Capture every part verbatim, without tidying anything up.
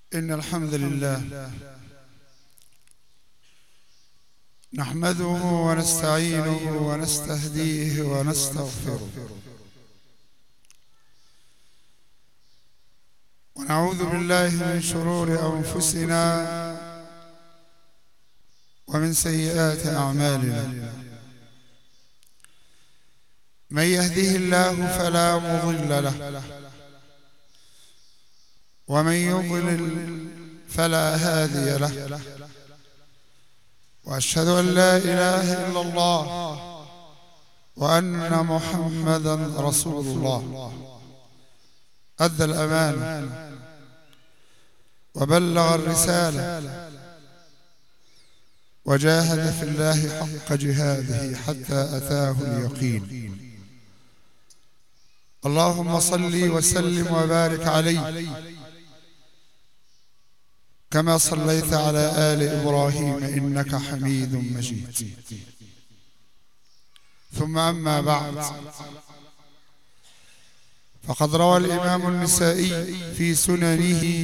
إن الحمد لله نحمده ونستعينه ونستهديه ونستغفره ونعوذ بالله من شرور أنفسنا ومن سيئات أعمالنا. من يهده الله فلا مضل له ومن يضلل فلا هادي له، وأشهد أن لا إله إلا الله وأن محمدا رسول الله. أدى الأمانة وبلغ الرسالة وجاهد في الله حق جهاده حتى أتاه اليقين. اللهم صل وسلم وبارك عليه كما صليت على آل إبراهيم إنك حميد مجيد. ثم أما بعد، فقد روى الإمام النسائي في سننه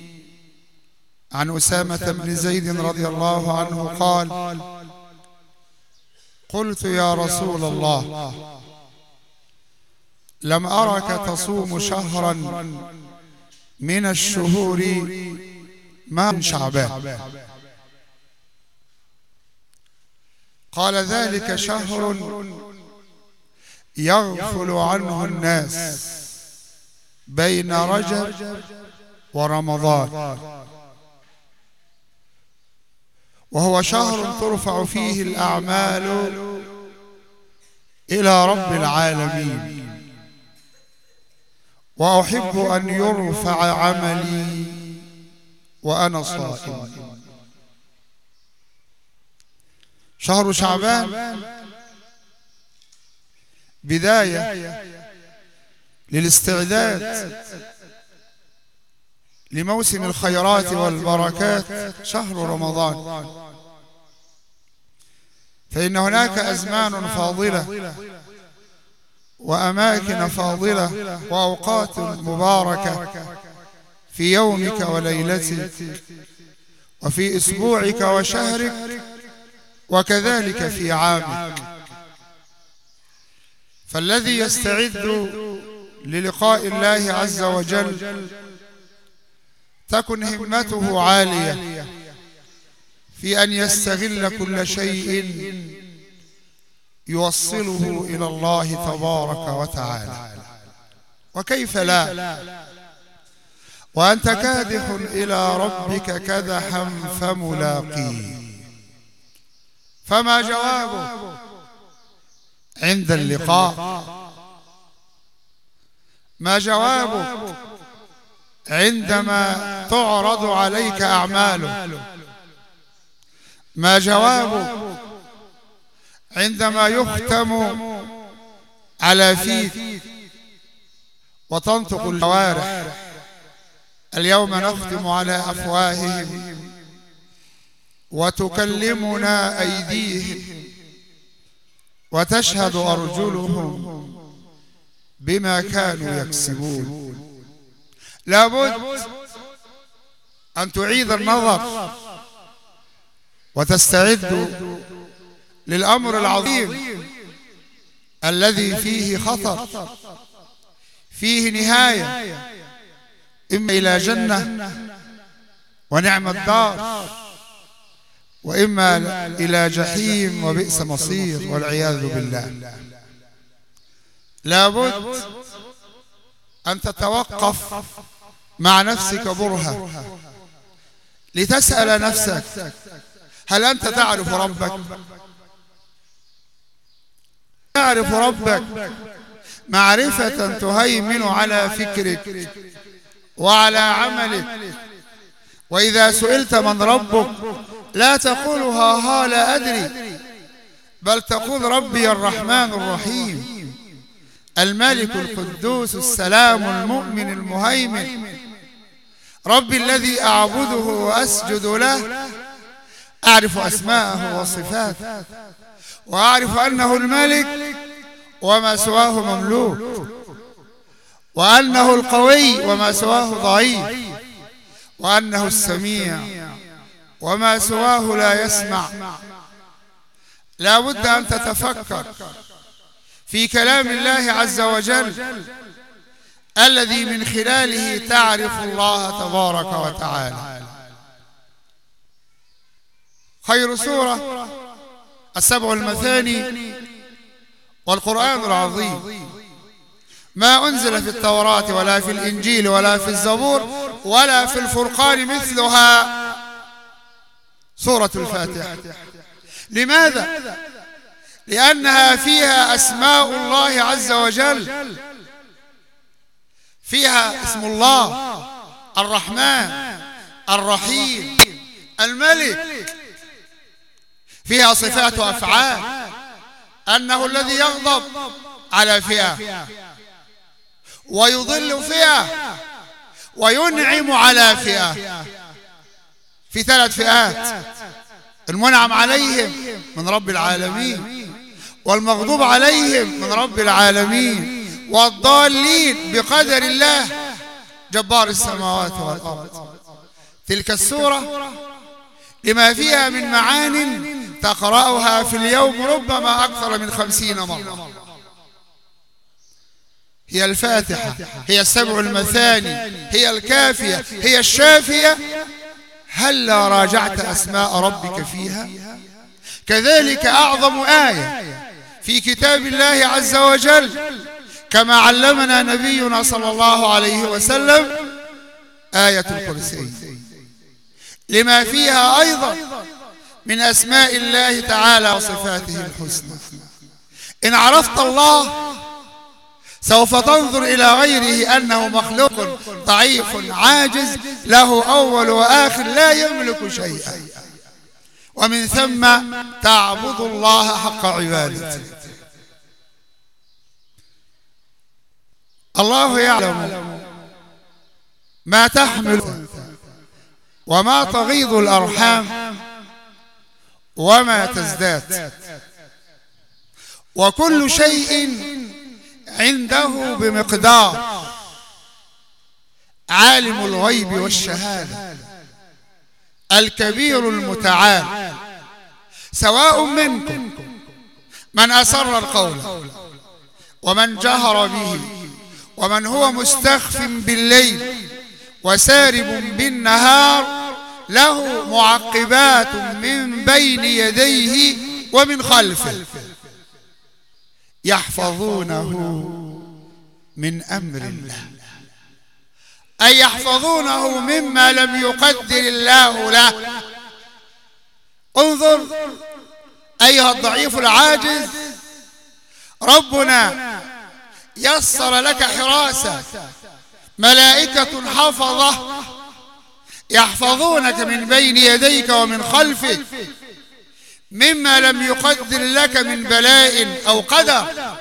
عن أسامة بن زيد رضي الله عنه قال: قلت يا رسول الله، لم أرك تصوم شهرا من الشهور ما من شعبان. قال: ذلك شهر يغفل عنه الناس بين رجب ورمضان، وهو شهر ترفع فيه الأعمال إلى رب العالمين، وأحب أن يرفع عملي وأنا صائم. شهر شعبان بداية للاستعداد لموسم الخيرات والبركات، شهر رمضان، فإن هناك أزمان فاضلة وأماكن فاضلة وأوقات مباركة في يومك وليلتك وفي أسبوعك وشهرك وكذلك في عامك. فالذي يستعد للقاء الله عز وجل تكن همته عالية في أن يستغل كل شيء يوصله إلى الله تبارك وتعالى. وكيف لا وأنت كادح إلى ربك كدحا فملاقيه. فما جوابه عند اللقاء؟ ما جوابه عندما تعرض عليك أعماله؟ ما جوابه عندما يختم على فيك وتنطق الجوارح؟ اليوم نختم على أفواههم وتكلمنا أيديهم وتشهد أرجلهم بما كانوا يكسبون. لابد أن تعيد النظر وتستعد للأمر العظيم الذي فيه خطر، فيه نهاية، إما إلى جنة ونعم الدار، وإما إلى جحيم وبئس مصير والعياذ بالله. لابد أن تتوقف مع نفسك برهة لتسأل نفسك: هل أنت تعرف ربك؟ تعرف ربك معرفة تهيمن على فكرك وعلى عملك. وإذا سئلت من ربك لا تقول ها ها لا أدري، بل تقول ربي الرحمن الرحيم الملك القدوس السلام المؤمن المهيمن، ربي الذي أعبده وأسجد له. أعرف أسماءه وصفاته، وأعرف أنه الملك وما سواه مملوك، وأنه القوي وما سواه ضعيف، وأنه السميع وما سواه لا يسمع. لا بد أن تتفكر في كلام الله عز وجل الذي من خلاله تعرف الله تبارك وتعالى. خير سورة السبع المثاني والقرآن العظيم، ما أنزل في التوراة ولا في الإنجيل ولا في الزبور ولا في الفرقان مثلها سورة الفاتحة. لماذا؟ لأنها فيها أسماء الله عز وجل، فيها اسم الله الرحمن الرحيم الملك، فيها صفات وأفعال، أنه الذي يغضب على فئة ويضل فئة وينعم على فئة، في ثلاث فئات: المنعم عليهم من رب العالمين، والمغضوب عليهم من رب العالمين، والضالين بقدر الله جبار السماوات والأرض. تلك السورة لما فيها من معان تقرأها في اليوم ربما أكثر من خمسين مرة. هي الفاتحة، هي السبع المثاني، هي الكافية، هي الشافية. هلا راجعت أسماء ربك فيها؟ كذلك أعظم آية في كتاب الله عز وجل كما علمنا نبينا صلى الله عليه وسلم آية الكرسي، لما فيها أيضا من أسماء الله تعالى وصفاته الحسنى. إن عرفت الله سوف تنظر إلى غيره أنه مخلوق ضعيف عاجز، له أول وآخر، لا يملك شيئا، ومن ثم تعبد الله حق عبادته. الله يعلم ما تحمل وما تغيض الأرحام وما تزداد، وكل شيء عنده بمقدار. عالم الغيب والشهادة الكبير المتعال، سواء منكم من أسر القول ومن جهر به ومن هو مستخف بالليل وسارب بالنهار، له معقبات من بين يديه ومن خلفه يحفظونه من أمر الله، أي يحفظونه مما لم يقدر الله له. انظر أيها الضعيف العاجز، ربنا يسر لك حراسة، ملائكة حفظة يحفظونك من بين يديك ومن خلفك مما لم يقدر لك من بلاء أو قدر.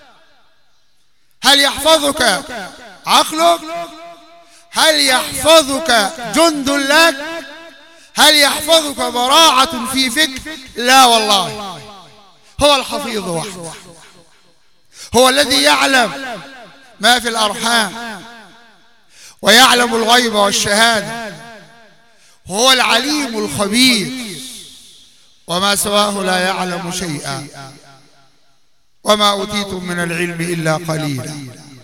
هل يحفظك عقلك؟ هل يحفظك جند لك؟ هل يحفظك براعة في فكر؟ لا والله، هو الحفيظ وحده، هو الذي يعلم ما في الأرحام ويعلم الغيب والشهادة، هو العليم الخبير، وما سواه لا يعلم شيئا، وما أوتيتم من العلم إلا قليلا.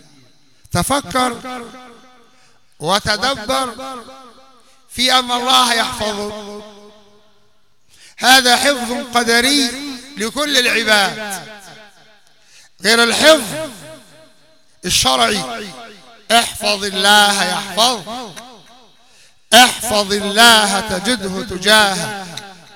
تفكر وتدبر في أن الله يحفظك. هذا حفظ قدري لكل العباد، غير الحفظ الشرعي. احفظ الله يحفظك، احفظ الله تجده تجاهك.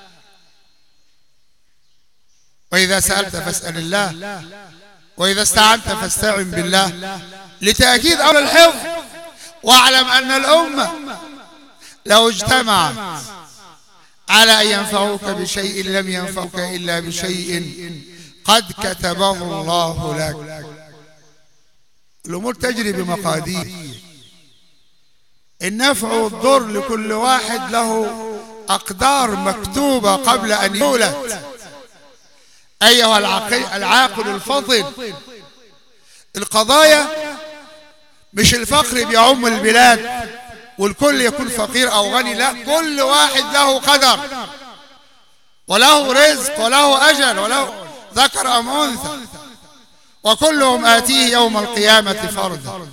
وإذا سألت فاسأل الله، وإذا استعنت فاستعن بالله، لتأكيد أمر الحفظ. واعلم أن الأمة لو اجتمعت على أن ينفعوك بشيء لم ينفعوك إلا بشيء قد كتبه الله لك. الأمور تجري بمقادير، النفع والضر لكل واحد له أقدار مكتوبة قبل أن يولد. أيها العاقل الفضل، القضايا مش الفقر بيعم البلاد، والكل يكون فقير أو غني، لا، كل واحد له قدر وله رزق وله أجل وله ذكر أم أنثى، وكلهم آتيه يوم القيامة فردا.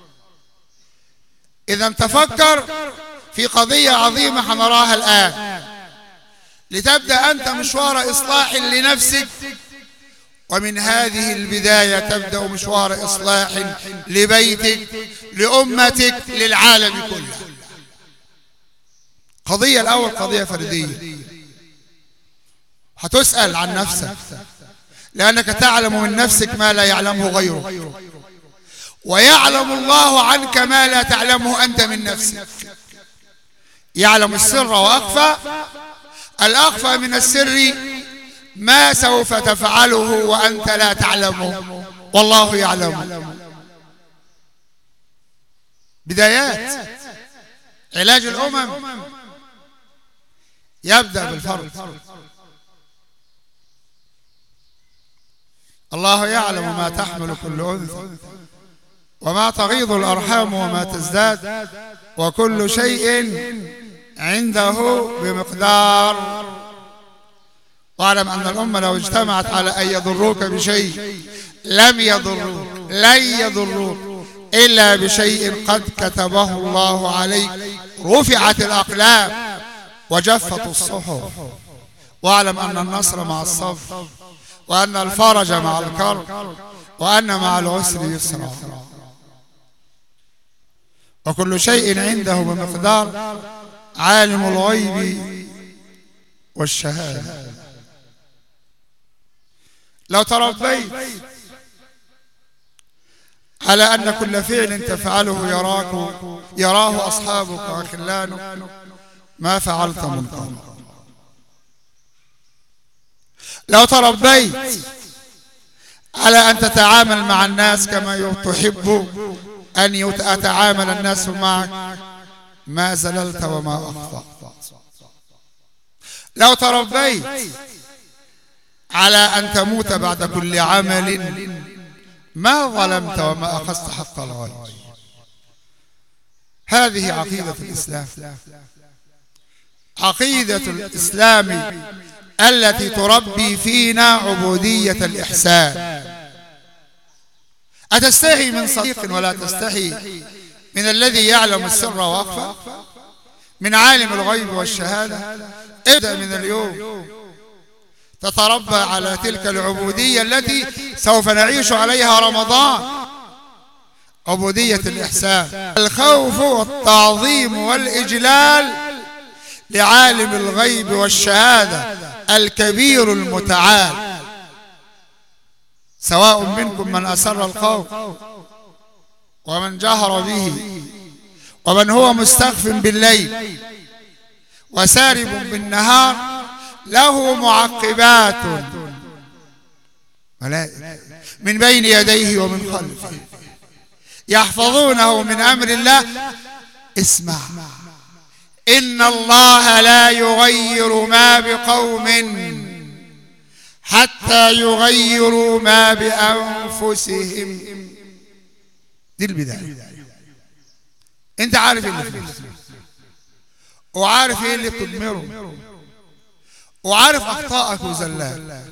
إذا تفكر في قضية عظيمة هنراها الآن، لتبدأ أنت مشوار إصلاح لنفسك، ومن هذه البداية تبدأ مشوار إصلاح لبيتك، لأمتك، للعالم كله. قضية الأول قضية فردية، هتسأل عن نفسك، لأنك تعلم من نفسك ما لا يعلمه غيرك، ويعلم الله عنك ما لا تعلمه أنت من نفسك. يعلم السر وأخفى. الأخفى من السر ما سوف تفعله وأنت لا تعلمه والله يعلم. بدايات علاج الأمم يبدأ بالفرد. الله يعلم ما تحمل كل أنثى وما تغيض الأرحام وما تزداد، وكل شيء عنده بمقدار. واعلم أن الأمة لو اجتمعت على أن يضروك بشيء لم يضروك، لن يضروك إلا بشيء قد كتبه الله عليك. رفعت الأقلام وجفت الصحف. واعلم أن النصر مع الصبر، وأن الفرج مع الكرب، وأن مع العسر يسرا، وكل شيء عنده بمقدار. عالم الغيب والشهادة. لو تربيت على أن كل فعل تفعله يراك يراه أصحابك وخلانك ما فعلت منكرا. لو تربيت على أن تتعامل مع الناس كما تحب أن يتعامل الناس معك ما زللت وما أخطأت. لو تربيت على أن تموت بعد كل عمل ما ظلمت وما أخذت حق الغير. هذه عقيدة الإسلام، عقيدة الإسلام التي تربي فينا عبودية الإحسان. أتستحي من صديق ولا تستحي من الذي يعلم السر وأخفى، من عالم الغيب والشهادة؟ ابدأ من اليوم تتربى على تلك العبودية التي سوف نعيش عليها رمضان، عبودية الإحسان. الخوف والتعظيم والإجلال لعالم الغيب والشهادة الكبير المتعال. سواء منكم من أسر القول ومن جهر به ومن هو مستخف بالليل وسارب بالنهار، له معقبات من بين يديه ومن خلفه يحفظونه من أمر الله. اسمع، إن الله لا يغير ما بقوم حتى يغيروا ما بأنفسهم. دي البداية. انت عارف ايه اللي في نفسك، وعارف ايه اللي بتضمره، وعارف اخطائك وزلات.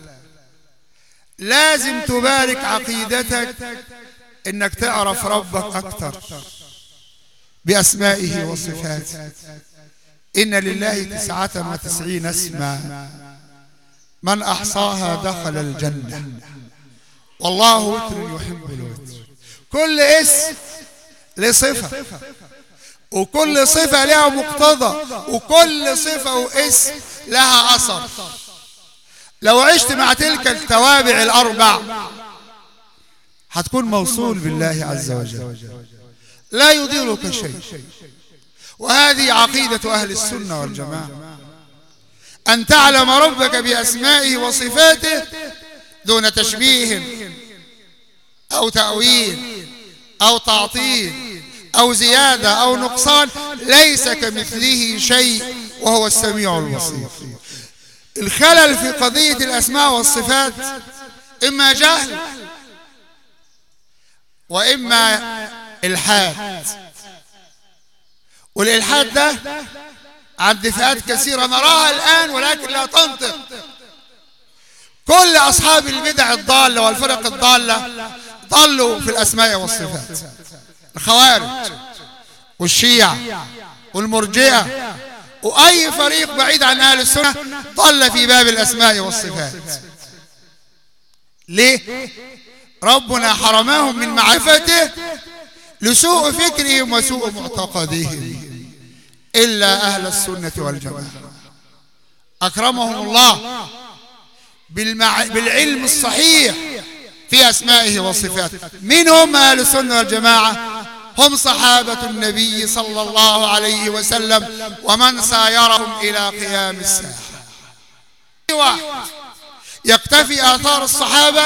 لازم تبارك عقيدتك انك تعرف ربك اكتر باسمائه وصفاته. ان لله تسعة وتسعين اسما من احصاها دخل الجنة، والله وتر يحب الوتر. كل اسم لصفة، وكل صفة لها مقتضى، وكل صفة واسم لها أثر. لو عشت مع تلك التوابع الأربع هتكون موصول بالله عز وجل، لا يضيرك شيء. وهذه عقيدة أهل السنة والجماعة، أن تعلم ربك بأسمائه وصفاته دون تشبيه أو تأويل أو تعطيل أو زيادة أو نقصان. ليس كمثله شيء وهو السميع البصير. الخلل في قضية الأسماء والصفات إما جهل وإما إلحاد، والإلحاد ده عند فئات كثيرة نراها الآن ولكن لا تنطق. كل أصحاب البدع الضالة والفرق الضالة ضلوا في الأسماء والصفات، الخوارج والشيعة والمرجئة وأي فريق بعيد عن أهل السنة ضل في باب الأسماء والصفات. ليه؟ ربنا حرمهم من معرفته لسوء فكرهم وسوء معتقدهم، إلا أهل السنة والجماعة أكرمهم الله بالمع... بالعلم الصحيح في أسمائه وصفاته. من هم أهل السنة والجماعة؟ هم صحابة النبي صلى الله عليه وسلم ومن سايرهم إلى قيام الساعة. واحد يقتفي آثار الصحابة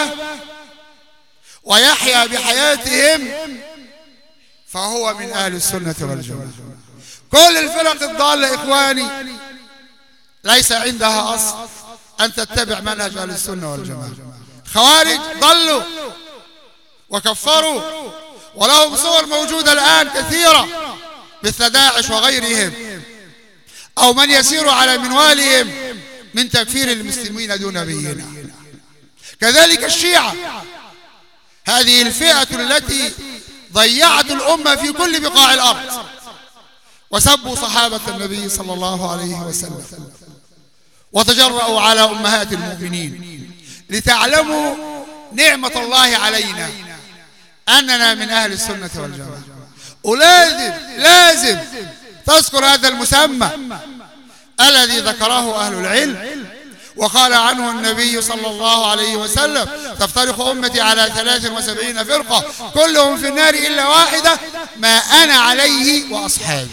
ويحيا بحياتهم فهو من أهل السنة والجماعة. كل الفرق الضالة إخواني ليس عندها أصل أن تتبع منهج أهل السنة والجماعة. خوارج ضلوا وكفروا، ولهم صور موجودة الآن كثيرة مثل داعش وغيرهم، أو من يسير على منوالهم من تكفير المسلمين دون بينة. كذلك الشيعة، هذه الفئة التي ضيعت الأمة في كل بقاع الأرض وسبوا صحابة النبي صلى الله عليه وسلم وتجرؤوا على أمهات المؤمنين. لتعلموا نعمة الله علينا أننا من أهل السنة والجماعة، ولازم لازم تذكر هذا المسمى الذي ذكره أهل العلم وقال عنه النبي صلى الله عليه وسلم: تفترق أمتي على ثلاث وسبعين فرقة كلهم في النار إلا واحدة ما أنا عليه وأصحابي.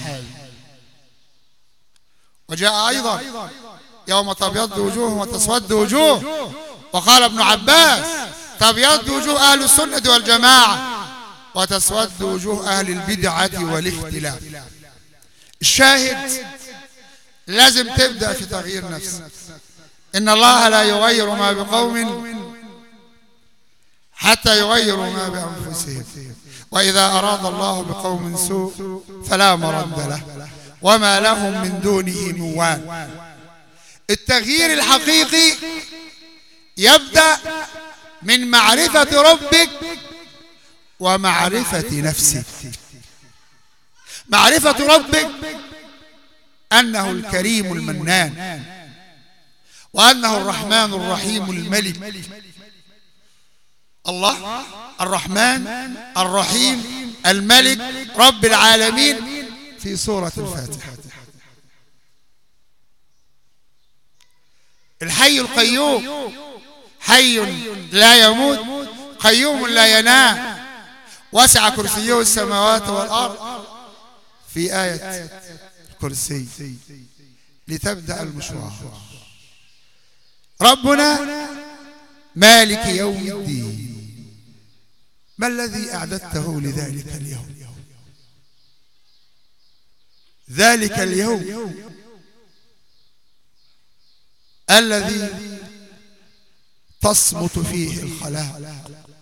وجاء أيضا: يوم تبيض وجوه وتسود وجوه. وقال ابن عباس: تبيض وجوه أهل السنة والجماعة وتسود وجوه أهل البدعة والاختلاف. الشاهد لازم تبدأ في تغيير نفسك. إن الله لا يغير ما بقوم حتى يغيروا ما بأنفسهم، وإذا أراد الله بقوم سوء فلا مرد له وما لهم من دونه من وال. التغيير الحقيقي يبدأ من معرفة ربك ومعرفة نفسك. معرفة ربك أنه الكريم المنان، وأنه الرحمن الرحيم الملك. الله الرحمن الرحيم الملك رب العالمين في سورة الفاتحة. الحي القيوم، حي لا يموت قيوم لا ينام وسع كرسيه السماوات والأرض في آية الكرسي لتبدأ المشوار. ربنا مالك يوم الدين. ما الذي أعددته لذلك اليوم؟ ذلك اليوم الذي تصمت فيه الخلائق.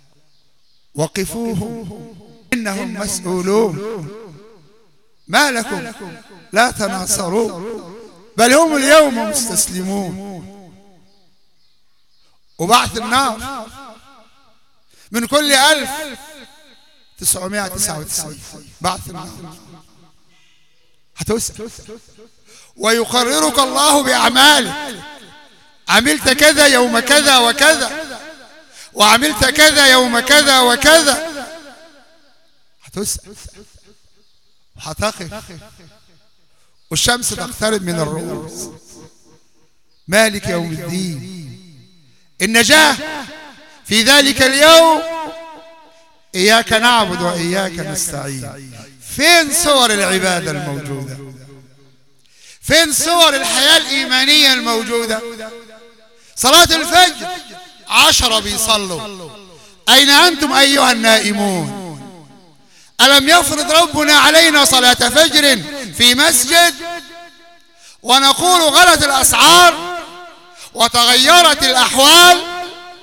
وقفوهم إنهم مسؤولون. ما لكم لا تناصرون بل هم اليوم مستسلمون. وبعث النار من كل ألف تسعمائة وتسعة وتسعين بعث النار هتسأل، ويقررك الله بأعمالك. عملت كذا يوم كذا وكذا، وعملت كذا يوم كذا وكذا. هتسأل وهتقف والشمس تقترب من الرؤوس. مالك يوم الدين. النجاة في ذلك اليوم إياك نعبد وإياك نستعين. فين صور العبادة الموجودة؟ فين صور الحياة الإيمانية الموجودة؟ صلاة الفجر عشرة بيصلوا، أين أنتم أيها النائمون؟ ألم يفرض ربنا علينا صلاة فجر في مسجد ونقول غلت الأسعار وتغيرت الأحوال؟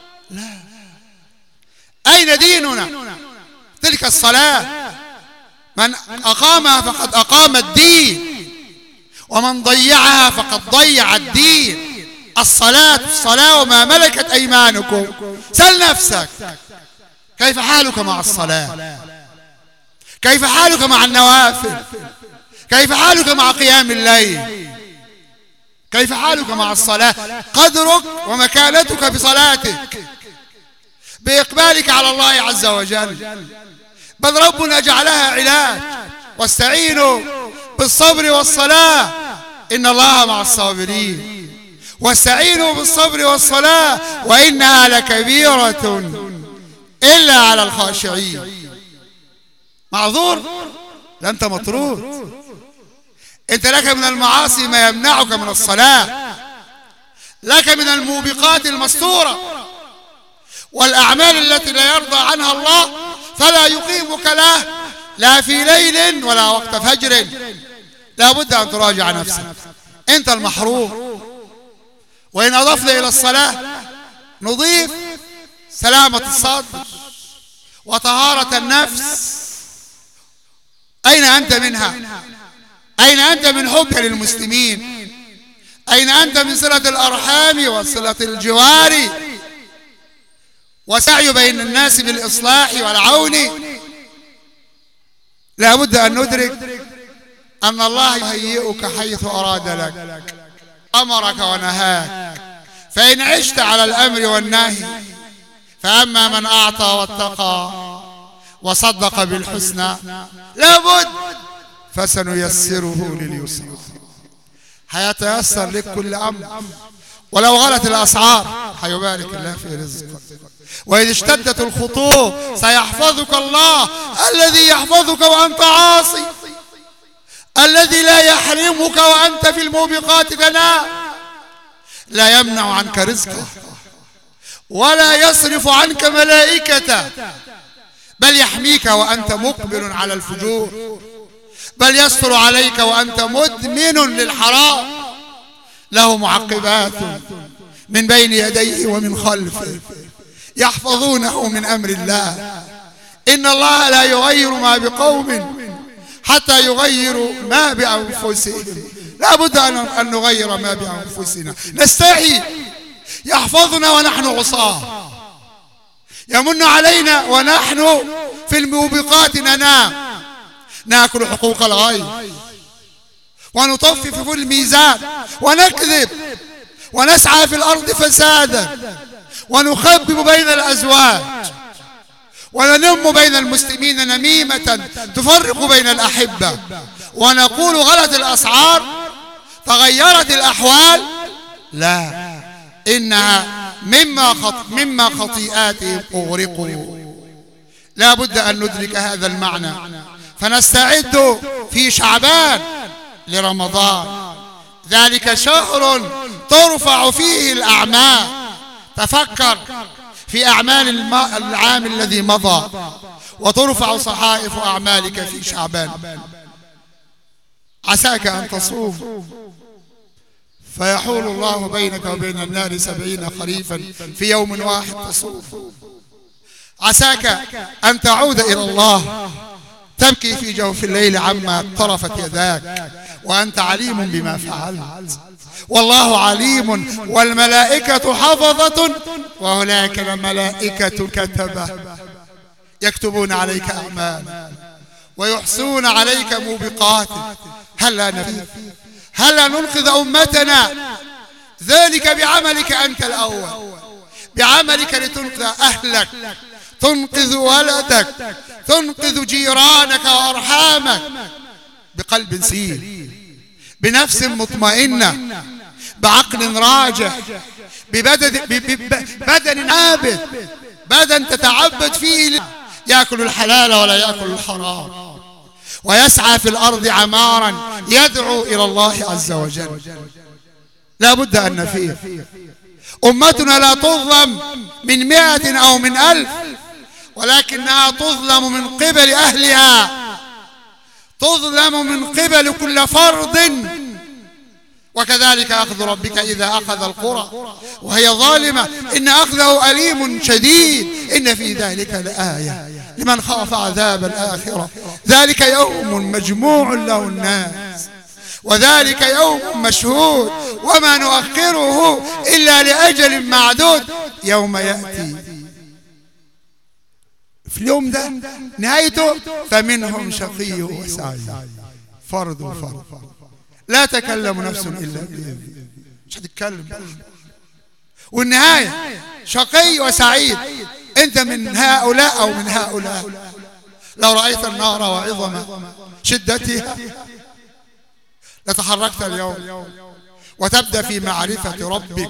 لا. أين ديننا؟ تلك الصلاة من أقامها فقد أقام الدين، ومن ضيعها فقد ضيع الدين. الصلاة الصلاة وما ملكت أيمانكم. سل نفسك، كيف حالك مع الصلاة؟ كيف حالك مع النوافل؟ كيف حالك مع قيام الليل؟ كيف حالك مع الصلاة؟ قدرك ومكانتك بصلاتك، بإقبالك على الله عز وجل. بل ربنا جعلها علاج، واستعينوا بالصبر والصلاة إن الله مع الصابرين. واستعينوا بالصبر والصلاة وإنها لكبيرة إلا على الخاشعين. معذور؟ لا، أنت مطرود. أنت لك من المعاصي ما يمنعك من الصلاة، لك من الموبقات المستورة والأعمال التي لا يرضى عنها الله، فلا يقيمك له لا في ليل ولا وقت فجر. لا بد أن تراجع نفسك، أنت المحروم. وإن أضفنا إلى الصلاة نضيف سلامة الصدر وطهارة النفس. أين أنت منها؟ أين أنت من حبك للمسلمين؟ أين أنت من صلة الأرحام وصلة الجوار وسعي بين الناس بالإصلاح والعون؟ لا بد أن ندرك أن الله يهيئك حيث أراد لك، أمرك ونهاك. فإن عشت على الأمر والنهي، فأما من أعطى واتقى وصدق بالحسنى لابد فسنيسره لليسرى. هيتيسر لك كل أمر، ولو غلت الأسعار هيبارك الله في رزقك. وإذا اشتدت الخطوب سيحفظك الله الذي يحفظك وأنت عاصي، الذي لا يحرمك وأنت في الموبقات تنام، لا يمنع عنك رزقه ولا يصرف عنك ملائكته، بل يحميك وأنت مقبل على الفجور، بل يستر عليك وأنت مدمن للحرام. له معقبات من بين يديه ومن خلفه يحفظونه من أمر الله. إن الله لا يغير ما بقوم حتى يغيروا ما بأنفسهم. لا بد أن نغير ما بأنفسنا. نستحي، يحفظنا ونحن عصاه، يمن علينا ونحن في الموبقات ننام، ناكل حقوق الغير ونطفف في الميزان ونكذب ونسعى في الأرض فسادا ونخبب بين الأزواج وننم بين المسلمين نميمة تفرق بين الأحبة، ونقول غلت الأسعار تغيرت الأحوال. لا، إنها مما خط مما خطيئاتهم أغرقوا. لا بد أن ندرك هذا المعنى، فنستعد في شعبان لرمضان. ذلك شهر ترفع فيه الأعمال. تفكر في أعمال العام الذي مضى وترفع صحائف أعمالك في شعبان. عساك أن تصوم فيحول الله بينك وبين النار سبعين خريفا في يوم واحد تصوم. عساك أن تعود إلى الله تبكي في جوف الليل عما طرفت يداك وأنت عليم بما فعلت، والله عليم والملائكة حفظة وهناك الملائكة كتبة يكتبون عليك أعمال ويحصون عليك موبقات. هلا نفيد، هلا ننقذ أمتنا، ذلك بعملك أنت الأول، بعملك لتنقذ أهلك، تنقذ ولدك، تنقذ جيرانك وأرحامك، بقلب سليم، بنفس مطمئنة، بعقل راجح، ببدن, ببدن عابد، بدن تتعبد فيه، يأكل الحلال ولا يأكل الحرام، ويسعى في الأرض عمارا يدعو إلى الله عز وجل. لا بد أن نفيق. أمتنا لا تظلم من مئة أو من ألف، ولكنها تظلم من قبل أهلها، تظلم من قبل كل فرد. وكذلك وكذلك أخذ ربك إذا أخذ القرى وهي ظالمة إن أخذه أليم شديد إن في ذلك لآية لمن خاف عذاب الآخرة ذلك يوم مجموع له الناس وذلك يوم مشهود وما نؤخره إلا لأجل معدود يوم يأتي في اليوم ده نهايته فمنهم شقي وسعيد فرد وفرد لا تكلم نفس إلا بإذنه مش هتتكلم والنهاية شقي وسعيد أنت من هؤلاء أو من هؤلاء لو رأيت النار وعظم شدتها لتحركت اليوم وتبدأ في معرفة ربك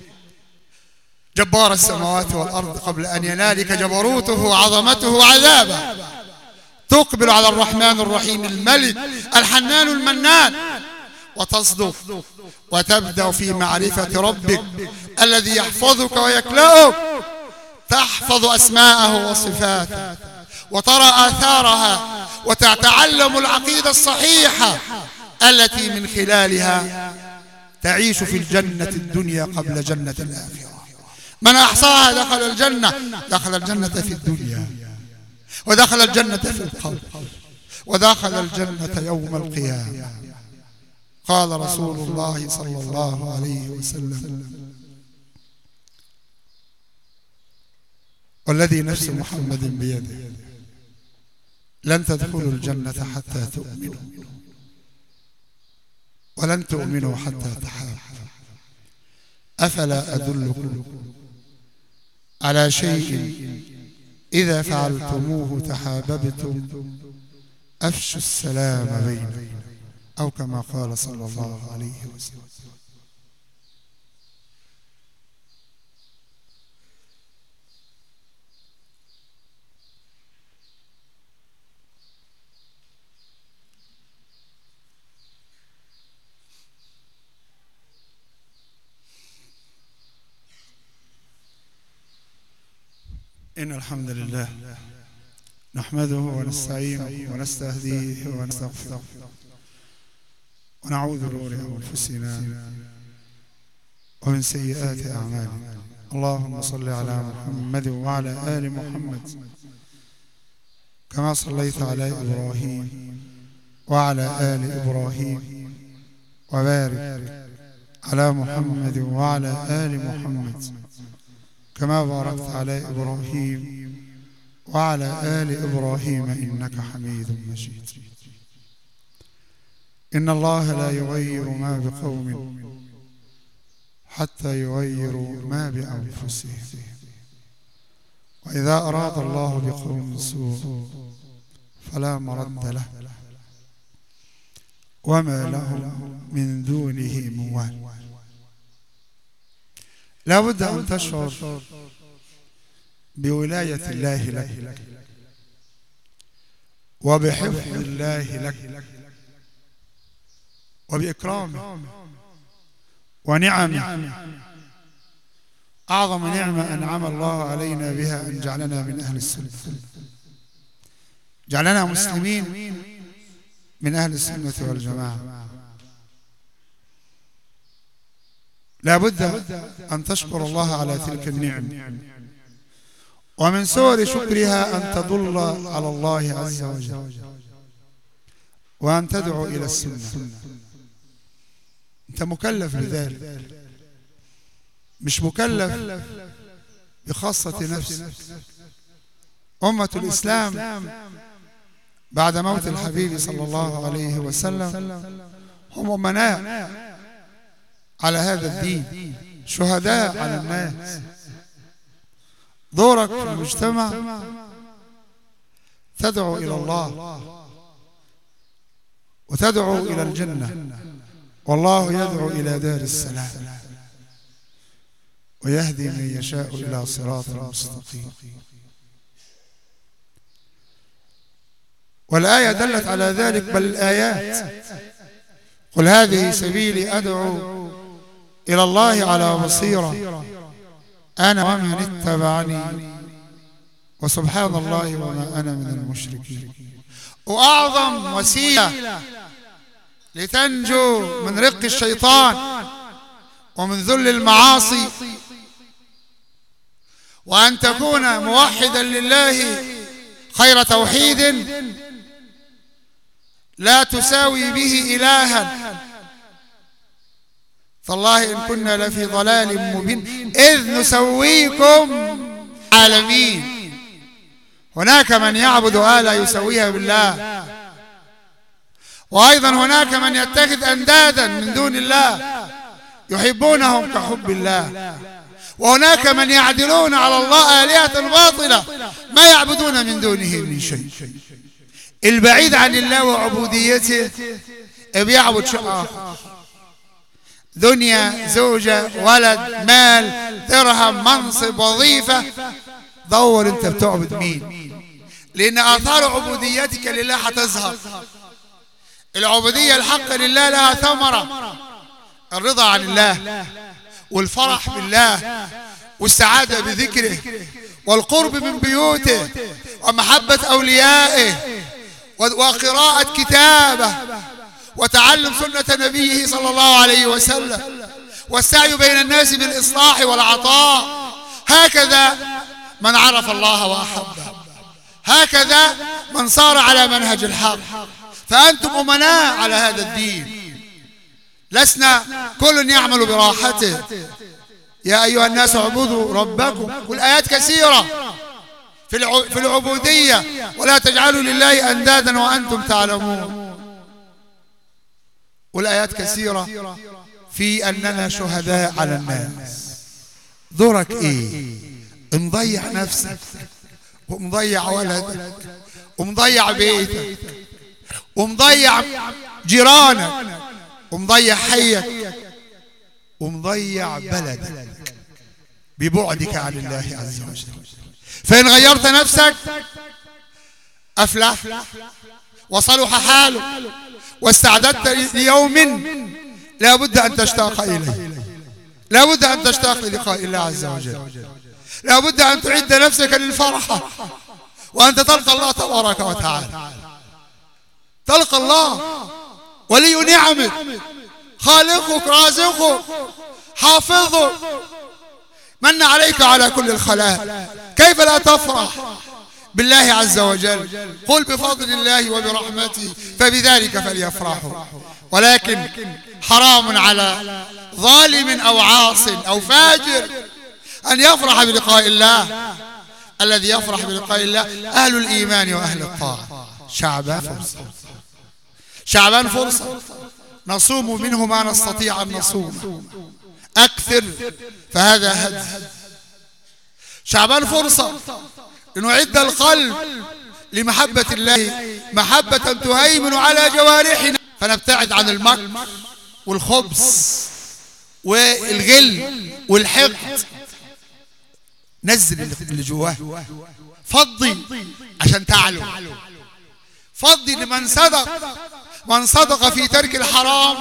جبار السماوات والأرض قبل أن ينالك جبروته وعظمته وعذابه تقبل على الرحمن الرحيم الملك الحنان المنان وتصدق وتبدأ في معرفة ربك الذي يحفظك ويكلأك تحفظ أسماءه وصفاته وترى آثارها وتتعلم العقيدة الصحيحة التي من خلالها تعيش في الجنة الدنيا قبل جنة الآخرة. من أحصاها دخل الجنة دخل الجنة في الدنيا ودخل الجنة في القبر ودخل الجنة يوم القيامة. قال رسول الله صلى الله عليه وسلم والذي نفس محمد بيده لن تدخلوا الجنة حتى تؤمنوا ولن تؤمنوا حتى تحابوا أفلا أدلكم على شيء إذا فعلتموه تحاببتم أفشوا السلام بينكم أو كما قال صلى الله عليه وسلم. إن الحمد لله نحمده ونستعينه ونستهديه ونستغفره ونعوذ بشرور أنفسنا ومن سيئات أعمالنا. اللهم صل على محمد وعلى آل محمد كما صليت على إبراهيم وعلى آل إبراهيم وبارك على محمد وعلى آل محمد كما باركت على إبراهيم وعلى آل إبراهيم إنك حميد مجيد. إن الله لا يغير ما بقوم حتى يغيروا ما بأنفسهم وإذا أراد الله بقوم سوء فلا مرد له وما لهم من دونه موال. لا بد أن تشعر بولاية الله لك وبحفظ الله لك وبإكرامه ونعمه. أعظم نعمة أنعم الله علينا بها أن جعلنا من أهل السنة، جعلنا مسلمين من أهل السنة والجماعة. لا بد أن تشكر الله على تلك النعم، ومن سور شكرها أن تدل على الله عز وجل وأن تدعو إلى السنة. أنت مكلف بذلك، مش مكلف بخاصة نفسك. أمة الإسلام بعد موت الحبيب صلى الله عليه وسلم هم أمناء على هذا الدين، شهداء على الناس. دورك في المجتمع تدعو إلى الله وتدعو إلى الجنة، والله يدعو إلى دار السلام ويهدي من يشاء إلى صراط مستقيم. والآية دلت على ذلك، بل الآيات: قل هذه سبيلي أدعو إلى الله على بصيرة أنا ومن اتبعني وسبحان الله وما أنا من المشركين. وأعظم وسيلة لتنجو من رق الشيطان ومن ذل المعاصي، وأن تكون موحدا لله خير توحيد لا تساوي به إلها. فالله إن كنا لفي ضلال مبين إذ نسويكم عالمين. هناك من يعبد آلة يسويها بالله، وأيضا هناك من يتخذ أندادا من دون الله يحبونهم كحب الله، وهناك من يعدلون على الله آلهة باطلة ما يعبدون من دونه من شيء. البعيد عن الله وعبوديته بيعبد شيء آخر، دنيا، زوجة، ولد، مال، درهم، منصب، وظيفة. دور انت بتعبد مين، لأن آثار عبوديتك لله هتظهر. العبودية الحق لله لها ثمرة، الرضا عن الله والفرح بالله والسعادة بذكره والقرب من بيوته ومحبة أوليائه وقراءة كتابه وتعلم سنة نبيه صلى الله عليه وسلم والسعي بين الناس بالإصلاح والعطاء. هكذا من عرف الله وأحبه، هكذا من صار على منهج الحق. فأنتم أمناء على هذا الدين، لسنا كل يعمل براحته. يا أيها الناس اعبدوا ربكم، والآيات كثيرة في العبودية، ولا تجعلوا لله أندادا وأنتم تعلمون. والآيات كثيرة في أننا شهداء على الناس. دورك إيه؟ مضيع نفسك ومضيع ولدك ومضيع بيتك ومضيع جيرانك ومضيع حيك ومضيع بلدك ببعدك عن الله عز وجل. فإن غيرت نفسك أفلح وصلح حالك واستعددت ليوم لا بد أن تشتاق إليه، لا بد أن تشتاق للقاء الله عز وجل، لا بد أن تعد نفسك للفرحة وأنت تلقى الله تبارك وتعالى. تلقى الله ولي نعمك، خالقك، رازقك، حافظك، من عليك على كل الخلائق. كيف لا تفرح بالله عز وجل؟ قل بفضل الله وبرحمته فبذلك فليفرحوا. ولكن حرام على ظالم أو عاص أو فاجر أن يفرح بلقاء الله. الذي يفرح بلقاء الله أهل الإيمان وأهل الطاعة. شعبان فرصة، شعبان فرصة نصوم منه ما نستطيع أن نصوم أكثر، فهذا هدف. شعبان فرصة لنعد القلب لمحبة الله، محبة تهيمن على جوارحنا، فنبتعد عن المكر والخبث والغل والحقد. نزل اللي جواه، فضي عشان تعلو، فضي لمن صدق، من صدق في ترك الحرام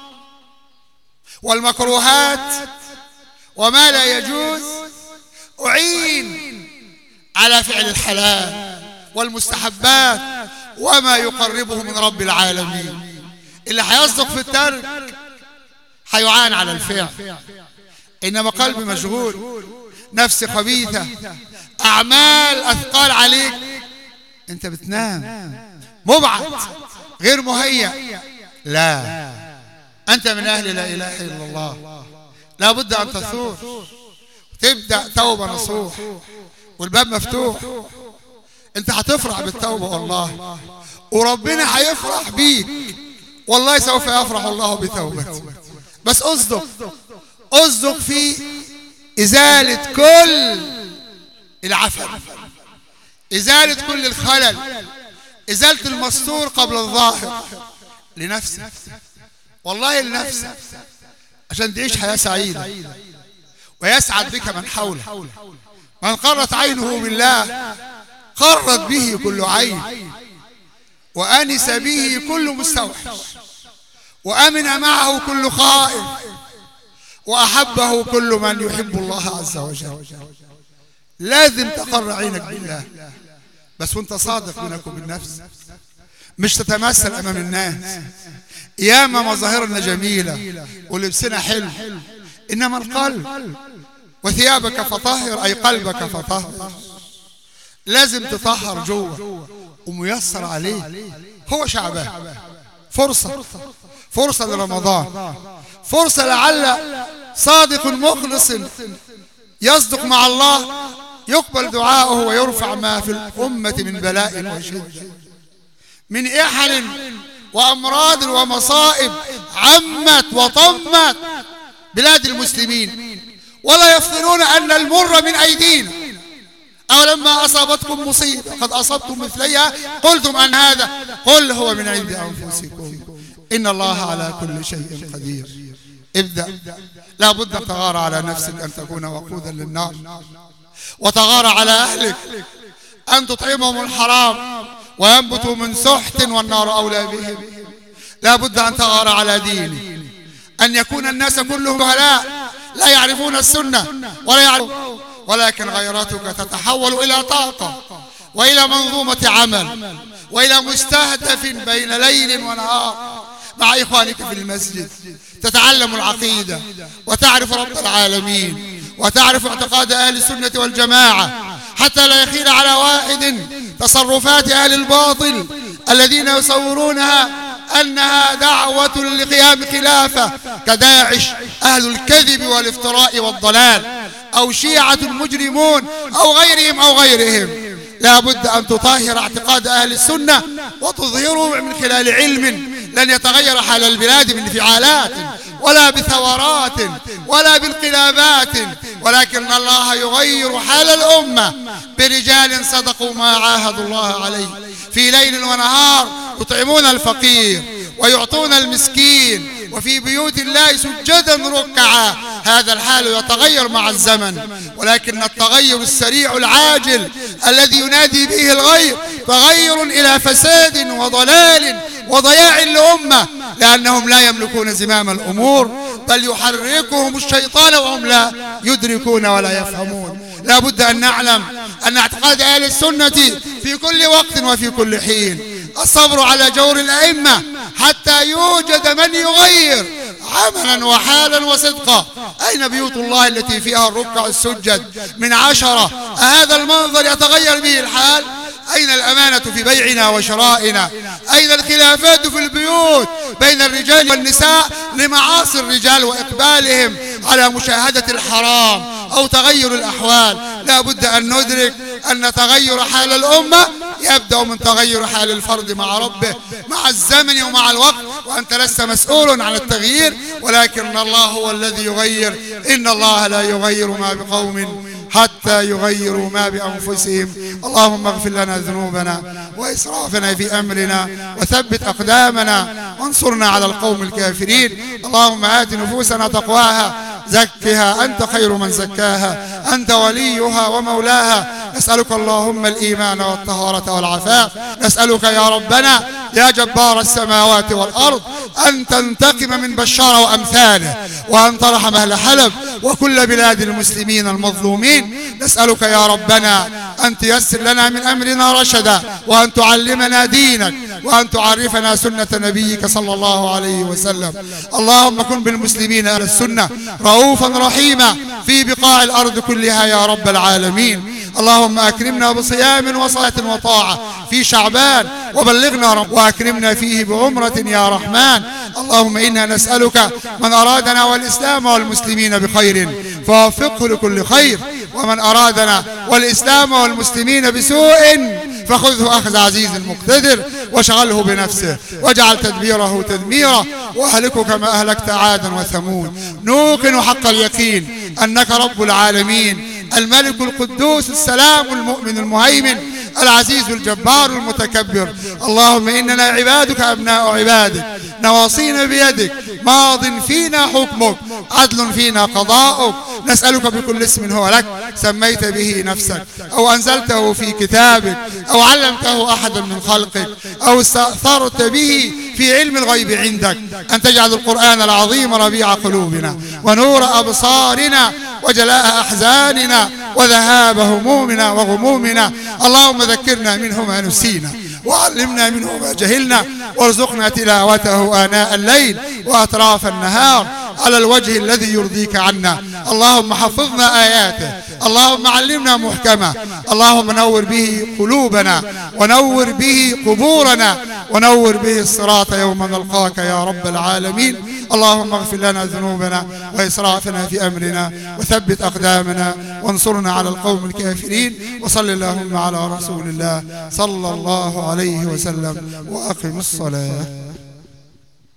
والمكروهات وما لا يجوز، أعين على فعل الحلال والمستحبات وما يقربه من رب العالمين. اللي هيصدق في الترك هيعان على الفعل، إنما قلبي مشغول، نفس خبيثة، أعمال أثقال عليك، أنت بتنام مبعد غير مهيأ. لا، أنت من أهل لا إله إلا الله، لا بد أن تثور، تبدأ توبة نصوح والباب مفتوح. أنت هتفرح بالتوبة والله، وربنا هيفرح بيك والله. سوف يفرح الله بتوبتك، بس أصدق، أصدق في إزالة كل العفن، إزالة كل الخلل، إزالة المستور قبل الظاهر لنفسك، والله لنفسك، عشان تعيش حياة سعيدة ويسعد بك من حوله. من قرت عينه بالله قرت به كل عين، وأنس به كل مستوحش، وأمن معه كل خائف، وأحبه كل من يحب الله عز وجل. لازم تقر عينك بالله، بس وانت صادق بينك وبين نفسك، مش تتمثل أمام الناس. ياما مظاهرنا جميلة ولبسنا حلو، إنما القلب وثيابك فطهر، أي قلبك فطهر. لازم تطهر جوه وميسر عليه. هو شعبان، فرصة فرصة لرمضان، فرصة لعل صادق مخلص يصدق مع الله يقبل دعاؤه ويرفع ما في الأمة من بلاء وشدة، من إحن وأمراض ومصائب عمت وطمت بلاد المسلمين، ولا يفطنون أن المر من أيدينا. أو لما أصابتكم مصيبة قد أصبتم مثليها قلتم أن هذا، قل هو من عند أنفسكم إن الله على كل شيء قدير. ابدأ. لا بد أن تغار على نفسك أن تكون وقودا للنار، وتغار على أهلك أن تطعمهم الحرام وينبتوا من سحت والنار أولى بهم. لا بد أن تغار على دينك، أن يكون الناس كلهم جهلاء لا يعرفون السنة ولا يعرفون، ولكن غيرتك تتحول إلى طاقة وإلى منظومة عمل وإلى مستهدف بين ليل ونهار مع إخوانك في المسجد. تتعلم العقيدة وتعرف رب العالمين وتعرف اعتقاد أهل السنة والجماعة، حتى لا يخيل على واحد تصرفات أهل الباطل الذين يصورونها أنها دعوة لقيام خلافة، كداعش أهل الكذب والافتراء والضلال، أو شيعة المجرمون أو غيرهم أو غيرهم. لا بد أن تطهر اعتقاد أهل السنة وتظهره من خلال علم لن يتغير حال البلاد بانفعالات ولا بثورات ولا بانقلابات، ولكن الله يغير حال الأمة برجال صدقوا ما عاهدوا الله عليه في ليل ونهار، يطعمون الفقير ويعطون المسكين وفي بيوت الله سجدا ركعا. هذا الحال يتغير مع الزمن، ولكن التغير السريع العاجل الذي ينادي به الغير تغير إلى فساد وضلال وضياع الأمة، لأنهم لا يملكون زمام الأمور بل يحركهم الشيطان وهم لا يدركون ولا يفهمون. لا بد أن نعلم أن اعتقاد أهل السنة في كل وقت وفي كل حين الصبر على جور الأئمة حتى يوجد من يغير عملا وحالا وصدقا. أين بيوت الله التي فيها الركع السجد من عشرة؟ هذا المنظر يتغير به الحال. أين الأمانة في بيعنا وشرائنا؟ أين الخلافات في البيوت بين الرجال والنساء لمعاصي الرجال وإقبالهم على مشاهدة الحرام أو تغير الأحوال؟ لا بد أن ندرك أن تغير حال الأمة يبدأ من تغير حال الفرد مع ربه مع الزمن ومع الوقت، وأنت لست مسؤول عن التغيير ولكن الله هو الذي يغير. إن الله لا يغير ما بقوم حتى يغيروا ما بأنفسهم. اللهم اغفر لنا ذنوبنا وإسرافنا في أمرنا وثبت أقدامنا وانصرنا على القوم الكافرين. اللهم آت نفوسنا تقواها زكها أنت خير من زكاها أنت وليها ومولاها. نسألك اللهم الإيمان والطهارة والعفاف. نسألك يا ربنا يا جبار السماوات والأرض أن تنتقم من بشار وأمثاله وأن ترحم أهل حلب وكل بلاد المسلمين المظلومين. نسألك يا ربنا أن تيسر لنا من أمرنا رشدا وأن تعلمنا دينك وأن تعرفنا سنة نبيك صلى الله عليه وسلم. اللهم كن بالمسلمين أهل السنة رؤوفا رحيما في بقاع الأرض كلها يا رب العالمين. اللهم أكرمنا بصيام وصلاة وطاعة في شعبان وبلغنا رب وأكرمنا فيه بعمرة يا رحمن. اللهم إنا نسألك من أرادنا والإسلام والمسلمين بخير فوفقه لكل خير، ومن أرادنا والإسلام والمسلمين بسوء فخذه أخذ عزيز مقتدر واشغله بنفسه واجعل تدبيره تدميرا وأهلكه كما أهلكت عادا وثمود. نوقن حق اليقين أنك رب العالمين الملك القدوس السلام المؤمن المهيمن العزيز الجبار المتكبر. اللهم إننا عبادك أبناء عبادك نواصينا بيدك ماض فينا حكمك عدل فينا قضاؤك. نسألك بكل اسم هو لك سميت به نفسك أو أنزلته في كتابك أو علمته أحدا من خلقك أو استأثرت به في علم الغيب عندك أن تجعل القرآن العظيم ربيع قلوبنا ونور أبصارنا وجلاء أحزاننا وذهاب همومنا وغمومنا. اللهم ذكرنا منه ما نسينا وعلمنا منه ما جهلنا، وارزقنا تلاوته آناء الليل وأطراف النهار على الوجه الذي يرضيك عنا. اللهم حفظنا آياته، اللهم علمنا محكمة، اللهم نور به قلوبنا، ونور به قبورنا، ونور به الصراط يوم نلقاك يا رب العالمين. اللهم اغفر لنا ذنوبنا وإسرافنا في أمرنا، وثبت أقدامنا، وانصرنا على القوم الكافرين. وصل اللهم على رسول الله صلى الله عليه وسلم، وأقم الصلاة.